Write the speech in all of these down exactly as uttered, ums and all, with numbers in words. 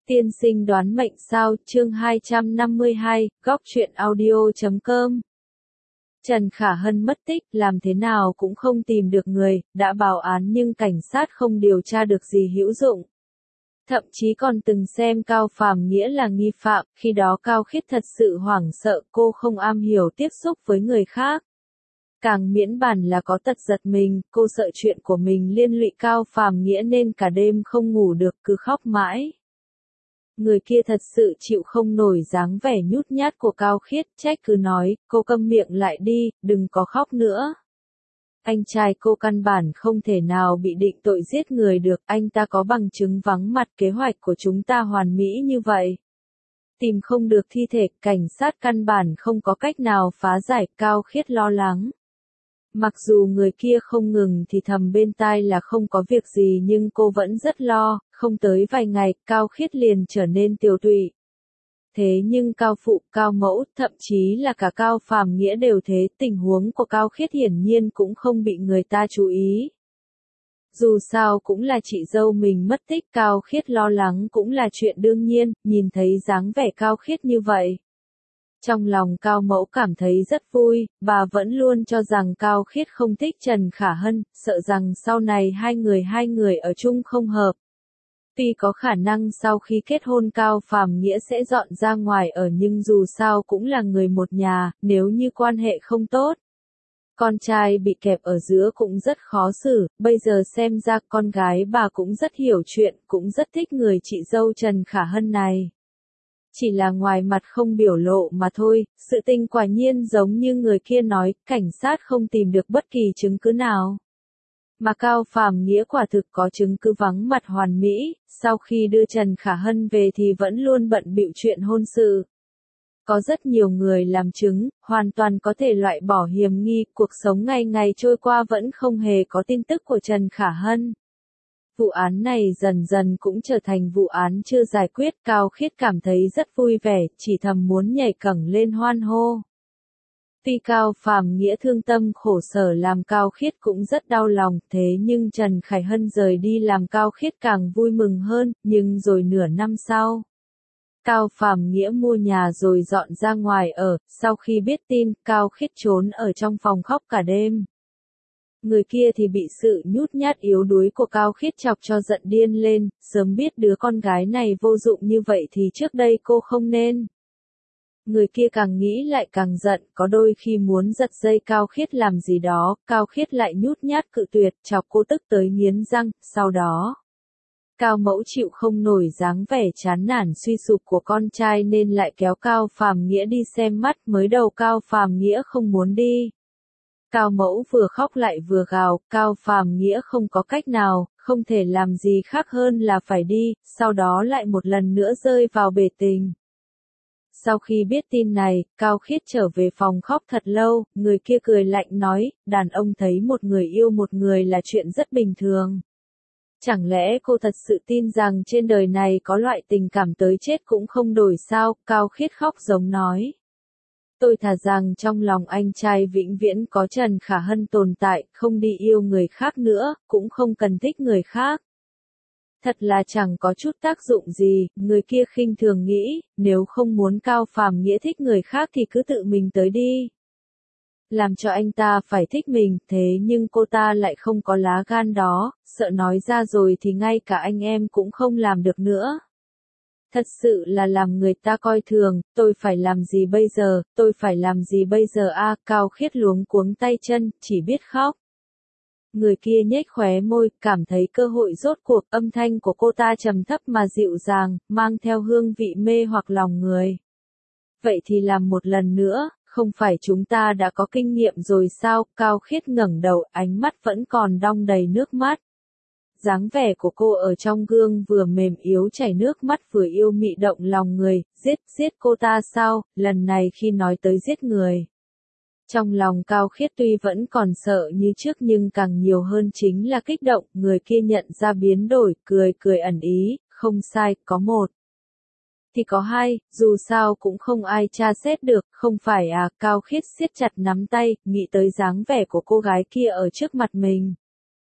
Tiên sinh đoán mệnh sao, chương hai trăm năm mươi hai, góc truyện audio chấm com. Trần Khả Hân mất tích, làm thế nào cũng không tìm được người, đã báo án nhưng cảnh sát không điều tra được gì hữu dụng. Thậm chí còn từng xem Cao Phàm Nghĩa là nghi phạm, khi đó Cao Khiết thật sự hoảng sợ, cô không am hiểu tiếp xúc với người khác. Càng miễn bàn là có tật giật mình, cô sợ chuyện của mình liên lụy Cao Phàm Nghĩa nên cả đêm không ngủ được, cứ khóc mãi. Người kia thật sự chịu không nổi dáng vẻ nhút nhát của Cao Khiết, trách cứ nói, cô câm miệng lại đi, đừng có khóc nữa. Anh trai cô căn bản không thể nào bị định tội giết người được, anh ta có bằng chứng vắng mặt, kế hoạch của chúng ta hoàn mỹ như vậy. Tìm không được thi thể, cảnh sát căn bản không có cách nào phá giải, Cao Khiết lo lắng. Mặc dù người kia không ngừng thì thầm bên tai là không có việc gì nhưng cô vẫn rất lo, không tới vài ngày, Cao Khiết liền trở nên tiều tụy. Thế nhưng Cao Phụ, Cao Mẫu, thậm chí là cả Cao Phàm Nghĩa đều thế, tình huống của Cao Khiết hiển nhiên cũng không bị người ta chú ý. Dù sao cũng là chị dâu mình mất tích, Cao Khiết lo lắng cũng là chuyện đương nhiên, nhìn thấy dáng vẻ Cao Khiết như vậy. Trong lòng Cao Mẫu cảm thấy rất vui, bà vẫn luôn cho rằng Cao Khiết không thích Trần Khả Hân, sợ rằng sau này hai người hai người ở chung không hợp. Tuy có khả năng sau khi kết hôn Cao Phàm Nghĩa sẽ dọn ra ngoài ở nhưng dù sao cũng là người một nhà, nếu như quan hệ không tốt. Con trai bị kẹp ở giữa cũng rất khó xử, bây giờ xem ra con gái bà cũng rất hiểu chuyện, cũng rất thích người chị dâu Trần Khả Hân này. Chỉ là ngoài mặt không biểu lộ mà thôi, sự tình quả nhiên giống như người kia nói, cảnh sát không tìm được bất kỳ chứng cứ nào. Mà Cao Phàm Nghĩa quả thực có chứng cứ vắng mặt hoàn mỹ, sau khi đưa Trần Khả Hân về thì vẫn luôn bận bịu chuyện hôn sự. Có rất nhiều người làm chứng, hoàn toàn có thể loại bỏ hiểm nghi, cuộc sống ngày ngày trôi qua vẫn không hề có tin tức của Trần Khả Hân. Vụ án này dần dần cũng trở thành vụ án chưa giải quyết, Cao Khiết cảm thấy rất vui vẻ, chỉ thầm muốn nhảy cẫng lên hoan hô. Tuy Cao Phàm Nghĩa thương tâm khổ sở làm Cao Khiết cũng rất đau lòng, thế nhưng Trần Khả Hân rời đi làm Cao Khiết càng vui mừng hơn, nhưng rồi nửa năm sau. Cao Phàm Nghĩa mua nhà rồi dọn ra ngoài ở, sau khi biết tin, Cao Khiết trốn ở trong phòng khóc cả đêm. Người kia thì bị sự nhút nhát yếu đuối của Cao Khiết chọc cho giận điên lên, sớm biết đứa con gái này vô dụng như vậy thì trước đây cô không nên. Người kia càng nghĩ lại càng giận, có đôi khi muốn giật dây Cao Khiết làm gì đó, Cao Khiết lại nhút nhát cự tuyệt, chọc cô tức tới nghiến răng, sau đó. Cao Mẫu chịu không nổi dáng vẻ chán nản suy sụp của con trai nên lại kéo Cao Phàm Nghĩa đi xem mắt, mới đầu Cao Phàm Nghĩa không muốn đi. Cao Mẫu vừa khóc lại vừa gào, Cao Phàm Nghĩa không có cách nào, không thể làm gì khác hơn là phải đi, sau đó lại một lần nữa rơi vào bể tình. Sau khi biết tin này, Cao Khiết trở về phòng khóc thật lâu, người kia cười lạnh nói, đàn ông thấy một người yêu một người là chuyện rất bình thường. Chẳng lẽ cô thật sự tin rằng trên đời này có loại tình cảm tới chết cũng không đổi sao, Cao Khiết khóc giống nói. Tôi thà rằng trong lòng anh trai vĩnh viễn có Trần Khả Hân tồn tại, không đi yêu người khác nữa, cũng không cần thích người khác. Thật là chẳng có chút tác dụng gì, người kia khinh thường nghĩ, nếu không muốn Cao Phàm Nghĩa thích người khác thì cứ tự mình tới đi. Làm cho anh ta phải thích mình, thế nhưng cô ta lại không có lá gan đó, sợ nói ra rồi thì ngay cả anh em cũng không làm được nữa. Thật sự là làm người ta coi thường, tôi phải làm gì bây giờ, tôi phải làm gì bây giờ a Cao Khiết luống cuống tay chân, chỉ biết khóc. Người kia nhếch khóe môi, cảm thấy cơ hội rốt cuộc, âm thanh của cô ta trầm thấp mà dịu dàng, mang theo hương vị mê hoặc lòng người. Vậy thì làm một lần nữa, không phải chúng ta đã có kinh nghiệm rồi sao, Cao Khiết ngẩng đầu, ánh mắt vẫn còn đong đầy nước mắt. Dáng vẻ của cô ở trong gương vừa mềm yếu chảy nước mắt vừa yêu mị động lòng người, giết, giết cô ta sao, lần này khi nói tới giết người. Trong lòng Cao Khiết tuy vẫn còn sợ như trước nhưng càng nhiều hơn chính là kích động, người kia nhận ra biến đổi, cười cười ẩn ý, không sai, có một. Thì có hai, dù sao cũng không ai tra xét được, không phải à, Cao Khiết siết chặt nắm tay, nghĩ tới dáng vẻ của cô gái kia ở trước mặt mình.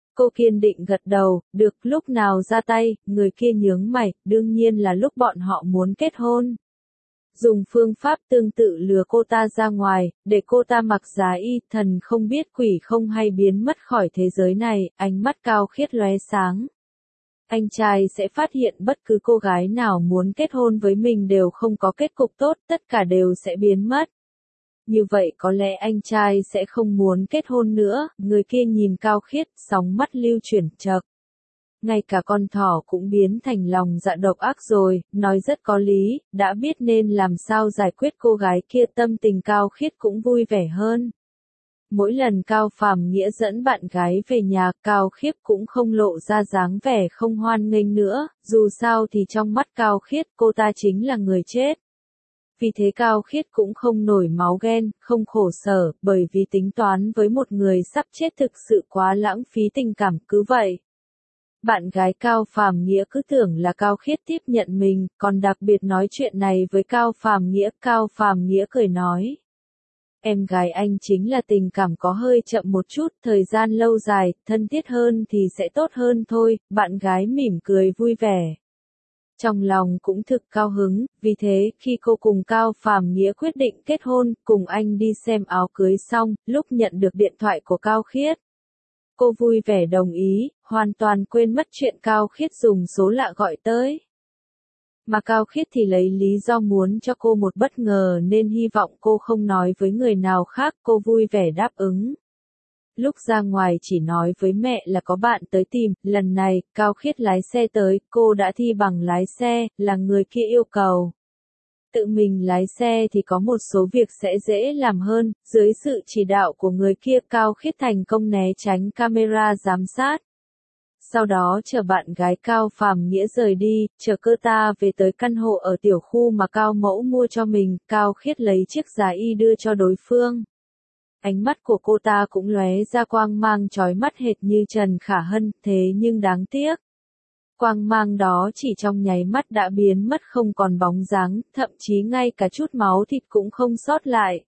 Cô kiên định gật đầu, được, lúc nào ra tay, người kia nhướng mày, đương nhiên là lúc bọn họ muốn kết hôn. Dùng phương pháp tương tự lừa cô ta ra ngoài, để cô ta mặc giá y, thần không biết quỷ không hay biến mất khỏi thế giới này, ánh mắt Cao Khiết lóe sáng. Anh trai sẽ phát hiện bất cứ cô gái nào muốn kết hôn với mình đều không có kết cục tốt, tất cả đều sẽ biến mất. Như vậy có lẽ anh trai sẽ không muốn kết hôn nữa, người kia nhìn Cao Khiết, sóng mắt lưu chuyển chợt. Ngay cả con thỏ cũng biến thành lòng dạ độc ác rồi, nói rất có lý, đã biết nên làm sao giải quyết cô gái kia, tâm tình Cao Khiết cũng vui vẻ hơn. Mỗi lần Cao Phàm Nghĩa dẫn bạn gái về nhà, Cao Khiết cũng không lộ ra dáng vẻ không hoan nghênh nữa, dù sao thì trong mắt Cao Khiết cô ta chính là người chết. Vì thế Cao Khiết cũng không nổi máu ghen, không khổ sở, bởi vì tính toán với một người sắp chết thực sự quá lãng phí tình cảm, cứ vậy. Bạn gái Cao Phàm Nghĩa cứ tưởng là Cao Khiết tiếp nhận mình, còn đặc biệt nói chuyện này với Cao Phàm Nghĩa, Cao Phàm Nghĩa cười nói. Em gái anh chính là tình cảm có hơi chậm một chút, thời gian lâu dài, thân thiết hơn thì sẽ tốt hơn thôi, bạn gái mỉm cười vui vẻ. Trong lòng cũng thực cao hứng, vì thế khi cô cùng Cao Phàm Nghĩa quyết định kết hôn, cùng anh đi xem áo cưới xong, lúc nhận được điện thoại của Cao Khiết. Cô vui vẻ đồng ý, hoàn toàn quên mất chuyện Cao Khiết dùng số lạ gọi tới. Mà Cao Khiết thì lấy lý do muốn cho cô một bất ngờ nên hy vọng cô không nói với người nào khác, cô vui vẻ đáp ứng. Lúc ra ngoài chỉ nói với mẹ là có bạn tới tìm, lần này, Cao Khiết lái xe tới, cô đã thi bằng lái xe, là người kia yêu cầu. Tự mình lái xe thì có một số việc sẽ dễ làm hơn, dưới sự chỉ đạo của người kia Cao Khiết thành công né tránh camera giám sát. Sau đó chờ bạn gái Cao Phàm Nghĩa rời đi, chờ cô ta về tới căn hộ ở tiểu khu mà Cao Mẫu mua cho mình, Cao Khiết lấy chiếc giá y đưa cho đối phương. Ánh mắt của cô ta cũng lóe ra quang mang chói mắt hệt như Trần Khả Hân, thế nhưng đáng tiếc. Quang mang đó chỉ trong nháy mắt đã biến mất không còn bóng dáng, thậm chí ngay cả chút máu thịt cũng không sót lại.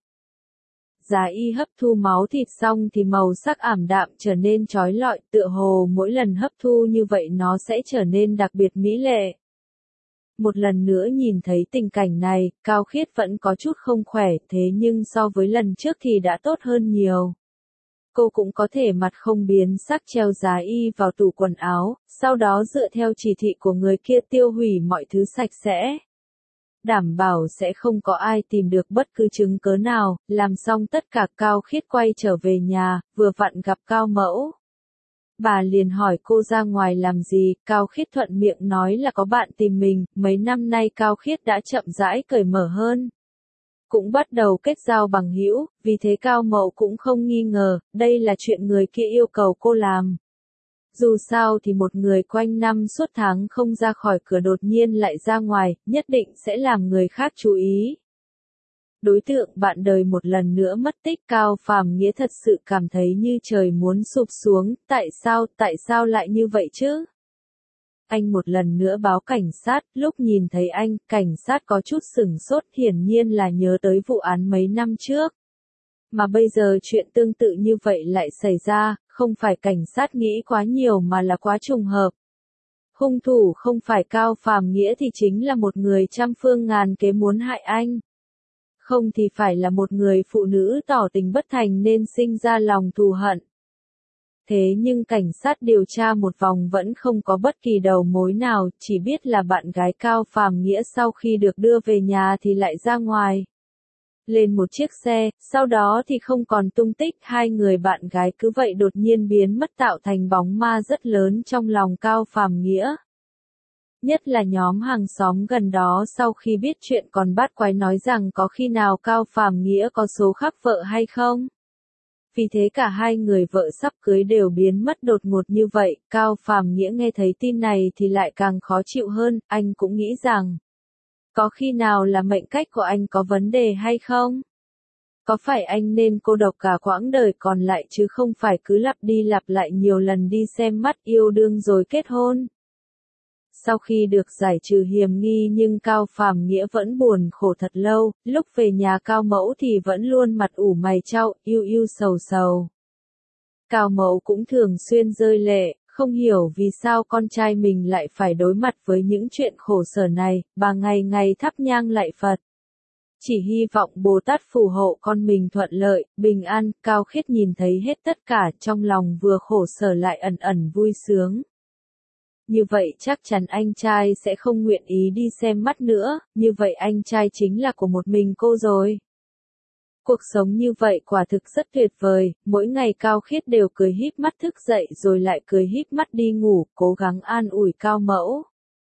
Giá y hấp thu máu thịt xong thì màu sắc ảm đạm trở nên chói lọi, tựa hồ mỗi lần hấp thu như vậy nó sẽ trở nên đặc biệt mỹ lệ. Một lần nữa nhìn thấy tình cảnh này, Cao Khiết vẫn có chút không khỏe, thế nhưng so với lần trước thì đã tốt hơn nhiều. Cô cũng có thể mặt không biến sắc treo giá y vào tủ quần áo, sau đó dựa theo chỉ thị của người kia tiêu hủy mọi thứ sạch sẽ. Đảm bảo sẽ không có ai tìm được bất cứ chứng cớ nào, làm xong tất cả Cao Khiết quay trở về nhà, vừa vặn gặp Cao Mẫu. Bà liền hỏi cô ra ngoài làm gì, Cao Khiết thuận miệng nói là có bạn tìm mình, mấy năm nay Cao Khiết đã chậm rãi cởi mở hơn. Cũng bắt đầu kết giao bằng hữu, vì thế Cao Mẫu cũng không nghi ngờ, đây là chuyện người kia yêu cầu cô làm. Dù sao thì một người quanh năm suốt tháng không ra khỏi cửa đột nhiên lại ra ngoài, nhất định sẽ làm người khác chú ý. Đối tượng bạn đời một lần nữa mất tích, Cao Phàm Nghĩa thật sự cảm thấy như trời muốn sụp xuống, tại sao, tại sao lại như vậy chứ? Anh một lần nữa báo cảnh sát, lúc nhìn thấy anh, cảnh sát có chút sửng sốt, hiển nhiên là nhớ tới vụ án mấy năm trước. Mà bây giờ chuyện tương tự như vậy lại xảy ra, không phải cảnh sát nghĩ quá nhiều mà là quá trùng hợp. Hung thủ không phải Cao Phàm Nghĩa thì chính là một người trăm phương ngàn kế muốn hại anh. Không thì phải là một người phụ nữ tỏ tình bất thành nên sinh ra lòng thù hận. Thế nhưng cảnh sát điều tra một vòng vẫn không có bất kỳ đầu mối nào, chỉ biết là bạn gái Cao Phàm Nghĩa sau khi được đưa về nhà thì lại ra ngoài. Lên một chiếc xe, sau đó thì không còn tung tích, hai người bạn gái cứ vậy đột nhiên biến mất tạo thành bóng ma rất lớn trong lòng Cao Phàm Nghĩa. Nhất là nhóm hàng xóm gần đó sau khi biết chuyện còn bắt quái nói rằng có khi nào Cao Phàm Nghĩa có số khác vợ hay không. Vì thế cả hai người vợ sắp cưới đều biến mất đột ngột như vậy, Cao Phàm Nghĩa nghe thấy tin này thì lại càng khó chịu hơn, anh cũng nghĩ rằng có khi nào là mệnh cách của anh có vấn đề hay không? Có phải anh nên cô độc cả quãng đời còn lại chứ không phải cứ lặp đi lặp lại nhiều lần đi xem mắt yêu đương rồi kết hôn? Sau khi được giải trừ hiểm nghi nhưng Cao Phàm Nghĩa vẫn buồn khổ thật lâu, lúc về nhà Cao Mẫu thì vẫn luôn mặt ủ mày chau, yêu yêu sầu sầu. Cao Mẫu cũng thường xuyên rơi lệ, không hiểu vì sao con trai mình lại phải đối mặt với những chuyện khổ sở này, bà ngày ngày thắp nhang lạy Phật. Chỉ hy vọng Bồ Tát phù hộ con mình thuận lợi, bình an. Cao Khiết nhìn thấy hết tất cả, trong lòng vừa khổ sở lại ẩn ẩn vui sướng. Như vậy chắc chắn anh trai sẽ không nguyện ý đi xem mắt nữa, như vậy anh trai chính là của một mình cô rồi. Cuộc sống như vậy quả thực rất tuyệt vời, mỗi ngày Cao Khiết đều cười híp mắt thức dậy rồi lại cười híp mắt đi ngủ, cố gắng an ủi Cao Mẫu.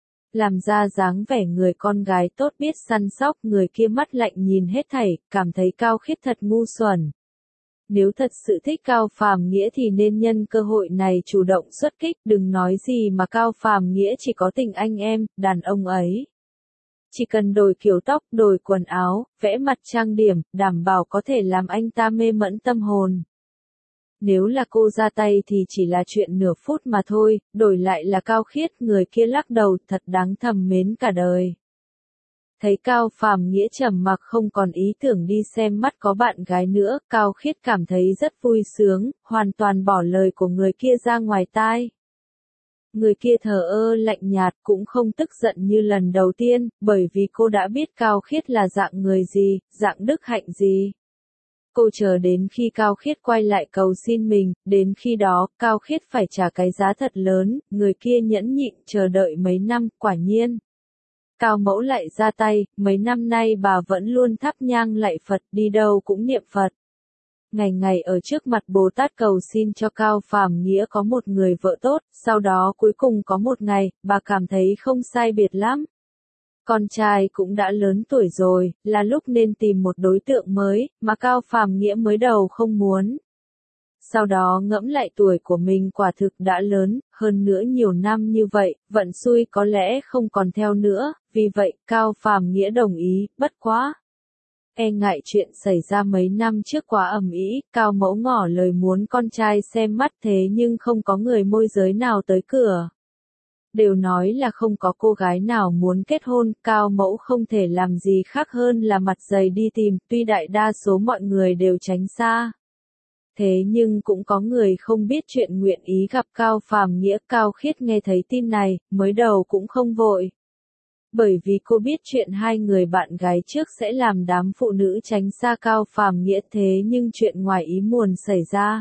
Làm ra dáng vẻ người con gái tốt biết săn sóc, người kia mắt lạnh nhìn hết thảy, cảm thấy Cao Khiết thật ngu xuẩn. Nếu thật sự thích Cao Phàm Nghĩa thì nên nhân cơ hội này chủ động xuất kích, đừng nói gì mà Cao Phàm Nghĩa chỉ có tình anh em, đàn ông ấy. Chỉ cần đổi kiểu tóc, đổi quần áo, vẽ mặt trang điểm, đảm bảo có thể làm anh ta mê mẫn tâm hồn. Nếu là cô ra tay thì chỉ là chuyện nửa phút mà thôi, đổi lại là Cao Khiết, người kia lắc đầu, thật đáng thầm mến cả đời. Thấy Cao Phàm Nghĩa trầm mặc không còn ý tưởng đi xem mắt có bạn gái nữa, Cao Khiết cảm thấy rất vui sướng, hoàn toàn bỏ lời của người kia ra ngoài tai. Người kia thờ ơ lạnh nhạt cũng không tức giận như lần đầu tiên, bởi vì cô đã biết Cao Khiết là dạng người gì, dạng đức hạnh gì. Cô chờ đến khi Cao Khiết quay lại cầu xin mình, đến khi đó, Cao Khiết phải trả cái giá thật lớn, người kia nhẫn nhịn chờ đợi mấy năm, quả nhiên. Cao Mẫu lại ra tay, mấy năm nay bà vẫn luôn thắp nhang lạy Phật, đi đâu cũng niệm Phật. Ngày ngày ở trước mặt Bồ Tát cầu xin cho Cao Phàm Nghĩa có một người vợ tốt, sau đó cuối cùng có một ngày, bà cảm thấy không sai biệt lắm. Con trai cũng đã lớn tuổi rồi, là lúc nên tìm một đối tượng mới, mà Cao Phàm Nghĩa mới đầu không muốn. Sau đó ngẫm lại tuổi của mình quả thực đã lớn, hơn nữa nhiều năm như vậy, vận xui có lẽ không còn theo nữa, vì vậy Cao Phàm Nghĩa đồng ý, bất quá. E ngại chuyện xảy ra mấy năm trước quá ầm ĩ, Cao Mẫu ngỏ lời muốn con trai xem mắt thế nhưng không có người môi giới nào tới cửa. Đều nói là không có cô gái nào muốn kết hôn, Cao Mẫu không thể làm gì khác hơn là mặt dày đi tìm, tuy đại đa số mọi người đều tránh xa. Thế nhưng cũng có người không biết chuyện nguyện ý gặp Cao Phàm Nghĩa. Cao Khiết nghe thấy tin này, mới đầu cũng không vội. Bởi vì cô biết chuyện hai người bạn gái trước sẽ làm đám phụ nữ tránh xa Cao Phàm Nghĩa, thế nhưng chuyện ngoài ý muốn xảy ra.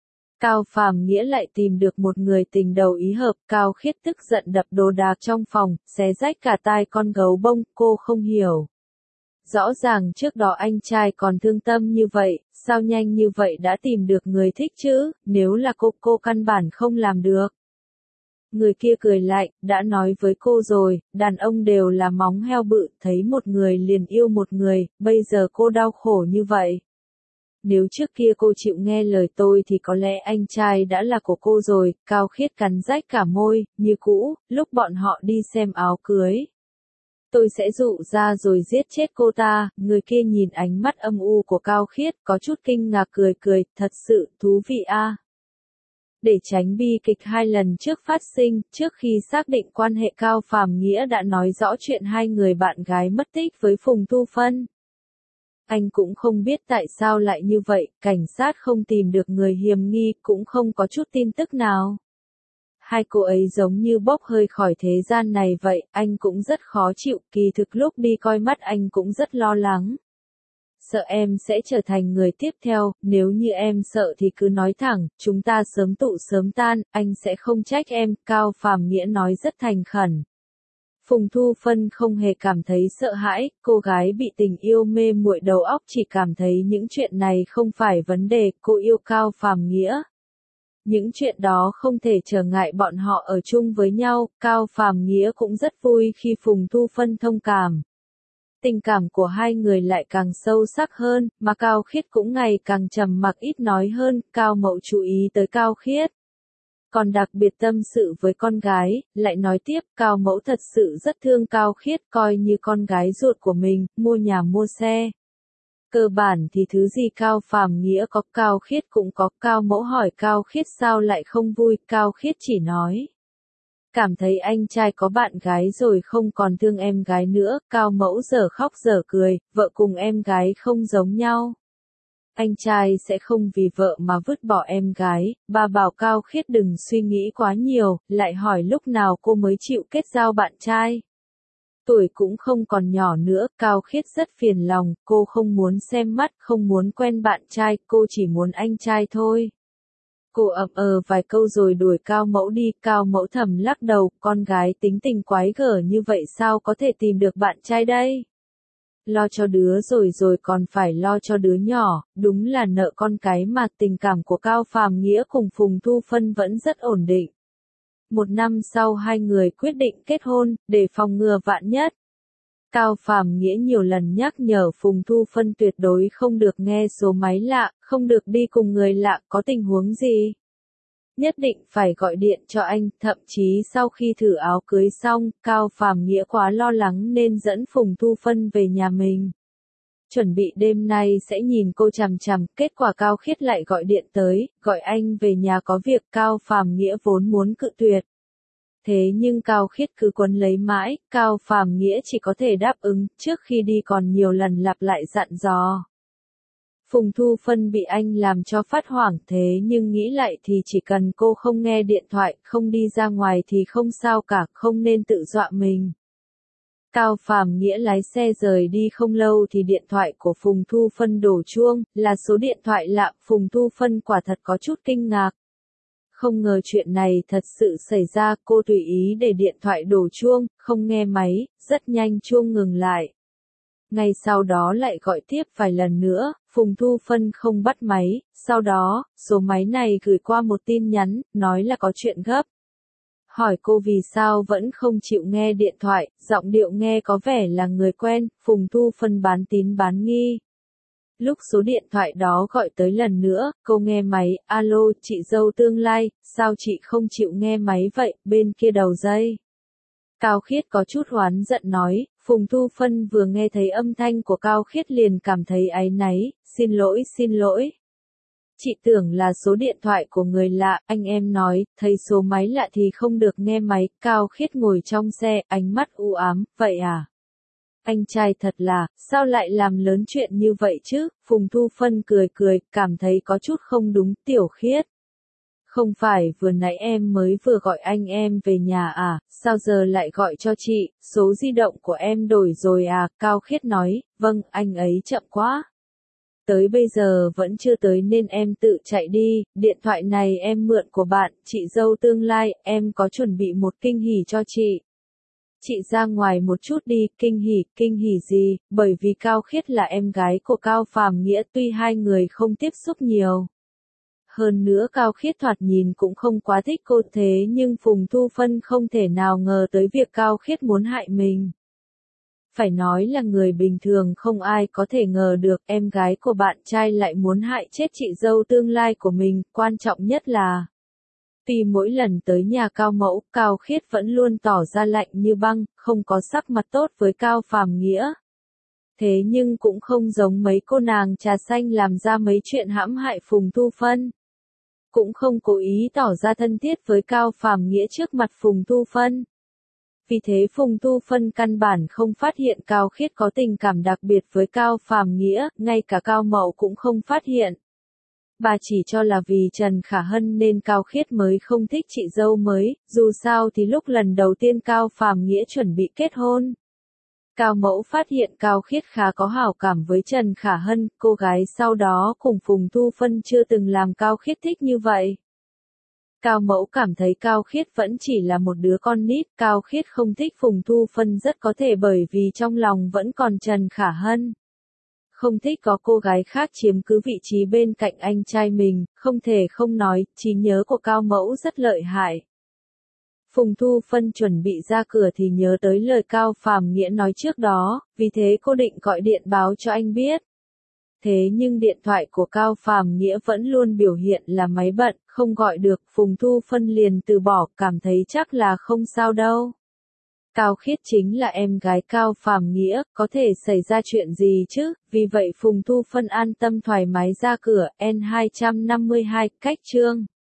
Cao Phàm Nghĩa lại tìm được một người tình đầu ý hợp, Cao Khiết tức giận đập đồ đạc trong phòng, xé rách cả tai con gấu bông, cô không hiểu. Rõ ràng trước đó anh trai còn thương tâm như vậy, sao nhanh như vậy đã tìm được người thích chứ, nếu là cô, cô căn bản không làm được. Người kia cười lạnh, đã nói với cô rồi, đàn ông đều là móng heo bự, thấy một người liền yêu một người, bây giờ cô đau khổ như vậy. Nếu trước kia cô chịu nghe lời tôi thì có lẽ anh trai đã là của cô rồi. Cao Khiết cắn rách cả môi, như cũ, lúc bọn họ đi xem áo cưới. Tôi sẽ dụ ra rồi giết chết cô ta. Người kia nhìn ánh mắt âm u của Cao Khiết, có chút kinh ngạc cười cười, thật sự, thú vị a. À. Để tránh bi kịch hai lần trước phát sinh, trước khi xác định quan hệ Cao Phàm Nghĩa đã nói rõ chuyện hai người bạn gái mất tích với Phùng Thu Phân. Anh cũng không biết tại sao lại như vậy, cảnh sát không tìm được người hiểm nghi, cũng không có chút tin tức nào. Hai cô ấy giống như bốc hơi khỏi thế gian này vậy, anh cũng rất khó chịu, kỳ thực lúc đi coi mắt anh cũng rất lo lắng. Sợ em sẽ trở thành người tiếp theo, nếu như em sợ thì cứ nói thẳng, chúng ta sớm tụ sớm tan, anh sẽ không trách em, Cao Phàm Nghĩa nói rất thành khẩn. Phùng Thu Phân không hề cảm thấy sợ hãi, cô gái bị tình yêu mê muội đầu óc chỉ cảm thấy những chuyện này không phải vấn đề, cô yêu Cao Phàm Nghĩa. Những chuyện đó không thể trở ngại bọn họ ở chung với nhau, Cao Phàm Nghĩa cũng rất vui khi Phùng Thu Phân thông cảm. Tình cảm của hai người lại càng sâu sắc hơn, mà Cao Khiết cũng ngày càng trầm mặc ít nói hơn, Cao Mẫu chú ý tới Cao Khiết. Còn đặc biệt tâm sự với con gái, lại nói tiếp, Cao Mẫu thật sự rất thương Cao Khiết, coi như con gái ruột của mình, mua nhà mua xe. Cơ bản thì thứ gì Cao Phàm Nghĩa có, Cao Khiết cũng có. Cao Mẫu hỏi Cao Khiết sao lại không vui, Cao Khiết chỉ nói. Cảm thấy anh trai có bạn gái rồi không còn thương em gái nữa, Cao Mẫu giờ khóc giờ cười, vợ cùng em gái không giống nhau. anh trai sẽ không vì vợ mà vứt bỏ em gái, bà bảo Cao Khiết đừng suy nghĩ quá nhiều, lại hỏi lúc nào cô mới chịu kết giao bạn trai. Tuổi cũng không còn nhỏ nữa, Cao Khiết rất phiền lòng, cô không muốn xem mắt, không muốn quen bạn trai, cô chỉ muốn anh trai thôi. Cô ậm ờ vài câu rồi đuổi Cao Mẫu đi, Cao Mẫu thầm lắc đầu, con gái tính tình quái gở như vậy sao có thể tìm được bạn trai đây? Lo cho đứa rồi rồi còn phải lo cho đứa nhỏ, đúng là nợ con cái mà. Tình cảm của Cao Phàm Nghĩa cùng Phùng Thu Phân vẫn rất ổn định. Một năm sau hai người quyết định kết hôn, để phòng ngừa vạn nhất. Cao Phàm Nghĩa nhiều lần nhắc nhở Phùng Thu Phân tuyệt đối không được nghe số máy lạ, không được đi cùng người lạ, có tình huống gì nhất định phải gọi điện cho anh, thậm chí sau khi thử áo cưới xong, Cao Phàm Nghĩa quá lo lắng nên dẫn Phùng Thu Phân về nhà mình. Chuẩn bị đêm nay sẽ nhìn cô chằm chằm, kết quả Cao Khiết lại gọi điện tới, gọi anh về nhà có việc. Cao Phàm Nghĩa vốn muốn cự tuyệt. Thế nhưng Cao Khiết cứ quấn lấy mãi, Cao Phàm Nghĩa chỉ có thể đáp ứng, trước khi đi còn nhiều lần lặp lại dặn dò. Phùng Thu Phân bị anh làm cho phát hoảng, thế nhưng nghĩ lại thì chỉ cần cô không nghe điện thoại, không đi ra ngoài thì không sao cả, không nên tự dọa mình. Cao Phàm Nghĩa lái xe rời đi không lâu thì điện thoại của Phùng Thu Phân đổ chuông, là số điện thoại lạ. Phùng Thu Phân quả thật có chút kinh ngạc. Không ngờ chuyện này thật sự xảy ra, cô tùy ý để điện thoại đổ chuông, không nghe máy, rất nhanh chuông ngừng lại. Ngay sau đó lại gọi tiếp vài lần nữa, Phùng Thu Phân không bắt máy, sau đó, số máy này gửi qua một tin nhắn, nói là có chuyện gấp. Hỏi cô vì sao vẫn không chịu nghe điện thoại, giọng điệu nghe có vẻ là người quen, Phùng Thu Phân bán tín bán nghi. Lúc số điện thoại đó gọi tới lần nữa, cô nghe máy, alo, chị dâu tương lai, sao chị không chịu nghe máy vậy, bên kia đầu dây. Cao Khiết có chút oán giận nói, Phùng Thu Phân vừa nghe thấy âm thanh của Cao Khiết liền cảm thấy áy náy, xin lỗi xin lỗi. Chị tưởng là số điện thoại của người lạ, anh em nói, thấy số máy lạ thì không được nghe máy. Cao Khiết ngồi trong xe, ánh mắt u ám, vậy à? Anh trai thật là, sao lại làm lớn chuyện như vậy chứ? Phùng Thu Phân cười cười, cảm thấy có chút không đúng. Tiểu Khiết, không phải vừa nãy em mới vừa gọi anh em về nhà à, sao giờ lại gọi cho chị, số di động của em đổi rồi à? Cao Khiết nói, vâng, anh ấy chậm quá. Tới bây giờ vẫn chưa tới nên em tự chạy đi, điện thoại này em mượn của bạn, chị dâu tương lai, em có chuẩn bị một kinh hỉ cho chị. Chị ra ngoài một chút đi, kinh hỉ, kinh hỉ gì, bởi vì Cao Khiết là em gái của Cao Phàm Nghĩa, tuy hai người không tiếp xúc nhiều. Hơn nữa Cao Khiết thoạt nhìn cũng không quá thích cô, thế nhưng Phùng Thu Phân không thể nào ngờ tới việc Cao Khiết muốn hại mình. Phải nói là người bình thường không ai có thể ngờ được em gái của bạn trai lại muốn hại chết chị dâu tương lai của mình, quan trọng nhất là tuy mỗi lần tới nhà Cao Mẫu, Cao Khiết vẫn luôn tỏ ra lạnh như băng, không có sắc mặt tốt với Cao Phàm Nghĩa. Thế nhưng cũng không giống mấy cô nàng trà xanh làm ra mấy chuyện hãm hại Phùng Thu Phân. Cũng không cố ý tỏ ra thân thiết với Cao Phàm Nghĩa trước mặt Phùng Thu Phân. Vì thế Phùng Thu Phân căn bản không phát hiện Cao Khiết có tình cảm đặc biệt với Cao Phàm Nghĩa, ngay cả Cao Mậu cũng không phát hiện. Bà chỉ cho là vì Trần Khả Hân nên Cao Khiết mới không thích chị dâu mới, dù sao thì lúc lần đầu tiên Cao Phàm Nghĩa chuẩn bị kết hôn. Cao Mẫu phát hiện Cao Khiết khá có hảo cảm với Trần Khả Hân, cô gái sau đó cùng Phùng Thu Phân chưa từng làm Cao Khiết thích như vậy. Cao Mẫu cảm thấy Cao Khiết vẫn chỉ là một đứa con nít, Cao Khiết không thích Phùng Thu Phân rất có thể bởi vì trong lòng vẫn còn Trần Khả Hân. Không thích có cô gái khác chiếm cứ vị trí bên cạnh anh trai mình, không thể không nói, trí nhớ của Cao Mẫu rất lợi hại. Phùng Thu Phân chuẩn bị ra cửa thì nhớ tới lời Cao Phàm Nghĩa nói trước đó, vì thế cô định gọi điện báo cho anh biết. Thế nhưng điện thoại của Cao Phàm Nghĩa vẫn luôn biểu hiện là máy bận, không gọi được, Phùng Thu Phân liền từ bỏ, cảm thấy chắc là không sao đâu. Cao Khiết chính là em gái Cao Phàm Nghĩa, có thể xảy ra chuyện gì chứ, vì vậy Phùng Thu Phân an tâm thoải mái ra cửa. N hai trăm năm mươi hai, cách chương.